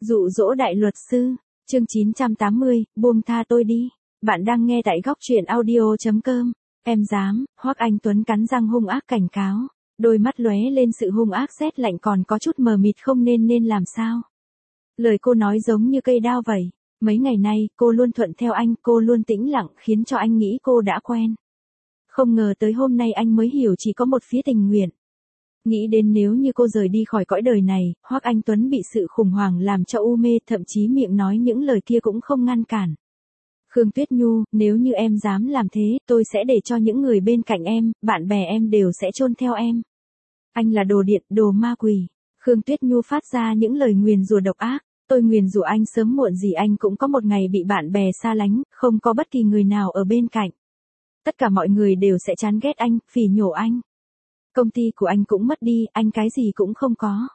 Dụ dỗ đại luật sư, chương 980, buông tha tôi đi. Bạn đang nghe tại góc truyện audio.com. Em dám, Hoắc Anh Tuấn cắn răng hung ác cảnh cáo, đôi mắt lóe lên sự hung ác rét lạnh còn có chút mờ mịt không nên làm sao. Lời cô nói giống như cây đao vậy, mấy ngày nay cô luôn thuận theo anh, cô luôn tĩnh lặng khiến cho anh nghĩ cô đã quen. Không ngờ tới hôm nay anh mới hiểu chỉ có một phía tình nguyện. Nghĩ đến nếu như cô rời đi khỏi cõi đời này, Hoắc Anh Tuấn bị sự khủng hoảng làm cho u mê, thậm chí miệng nói những lời kia cũng không ngăn cản. Khương Tuyết Nhu, nếu như em dám làm thế, tôi sẽ để cho những người bên cạnh em, bạn bè em đều sẽ chôn theo em. Anh là đồ điện, đồ ma quỷ. Khương Tuyết Nhu phát ra những lời nguyền rủa độc ác. Tôi nguyền rủa anh sớm muộn gì anh cũng có một ngày bị bạn bè xa lánh, không có bất kỳ người nào ở bên cạnh. Tất cả mọi người đều sẽ chán ghét anh, phỉ nhổ anh. Công ty của anh cũng mất đi, anh cái gì cũng không có.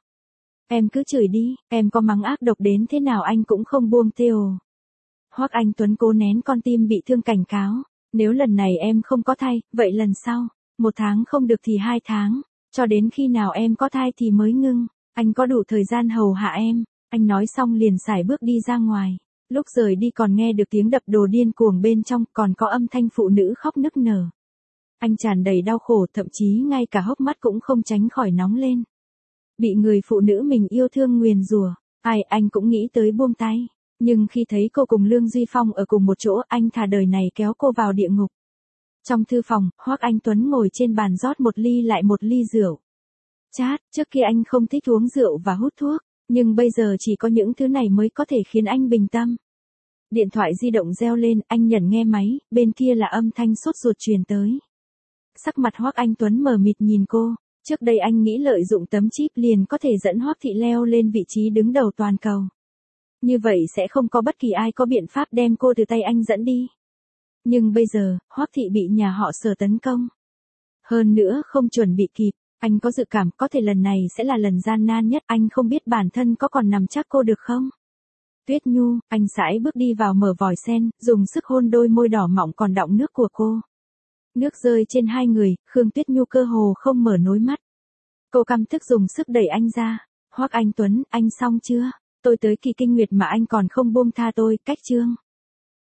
Em cứ chửi đi, em có mắng ác độc đến thế nào anh cũng không buông theo. Hoắc Anh Tuấn cố nén con tim bị thương cảnh cáo, nếu lần này em không có thai, vậy lần sau, 1 tháng không được thì 2 tháng, cho đến khi nào em có thai thì mới ngưng, anh có đủ thời gian hầu hạ em. Anh nói xong liền sải bước đi ra ngoài, lúc rời đi còn nghe được tiếng đập đồ điên cuồng bên trong, còn có âm thanh phụ nữ khóc nức nở. Anh tràn đầy đau khổ, thậm chí ngay cả hốc mắt cũng không tránh khỏi nóng lên. Bị người phụ nữ mình yêu thương nguyền rủa, anh cũng nghĩ tới buông tay. Nhưng khi thấy cô cùng Lương Duy Phong ở cùng một chỗ, anh thà đời này kéo cô vào địa ngục. Trong thư phòng, Hoắc Anh Tuấn ngồi trên bàn rót một ly lại một ly rượu. Chát, trước kia anh không thích uống rượu và hút thuốc, nhưng bây giờ chỉ có những thứ này mới có thể khiến anh bình tâm. Điện thoại di động reo lên, anh nhẩn nghe máy, bên kia là âm thanh sốt ruột truyền tới. Sắc mặt Hoắc Anh Tuấn mờ mịt nhìn cô, trước đây anh nghĩ lợi dụng tấm chip liền có thể dẫn Hoắc Thị leo lên vị trí đứng đầu toàn cầu. Như vậy sẽ không có bất kỳ ai có biện pháp đem cô từ tay anh dẫn đi. Nhưng bây giờ, Hoắc Thị bị nhà họ Sở tấn công. Hơn nữa không chuẩn bị kịp, anh có dự cảm có thể lần này sẽ là lần gian nan nhất, anh không biết bản thân có còn nắm chắc cô được không. Tuyết Nhu, anh sải bước đi vào mở vòi sen, dùng sức hôn đôi môi đỏ mọng còn đọng nước của cô. Nước rơi trên hai người, Khương Tuyết Nhu cơ hồ không mở nối mắt. Cô căm tức dùng sức đẩy anh ra. Hoắc Anh Tuấn, anh xong chưa? Tôi tới kỳ kinh nguyệt mà anh còn không buông tha tôi, cách chương.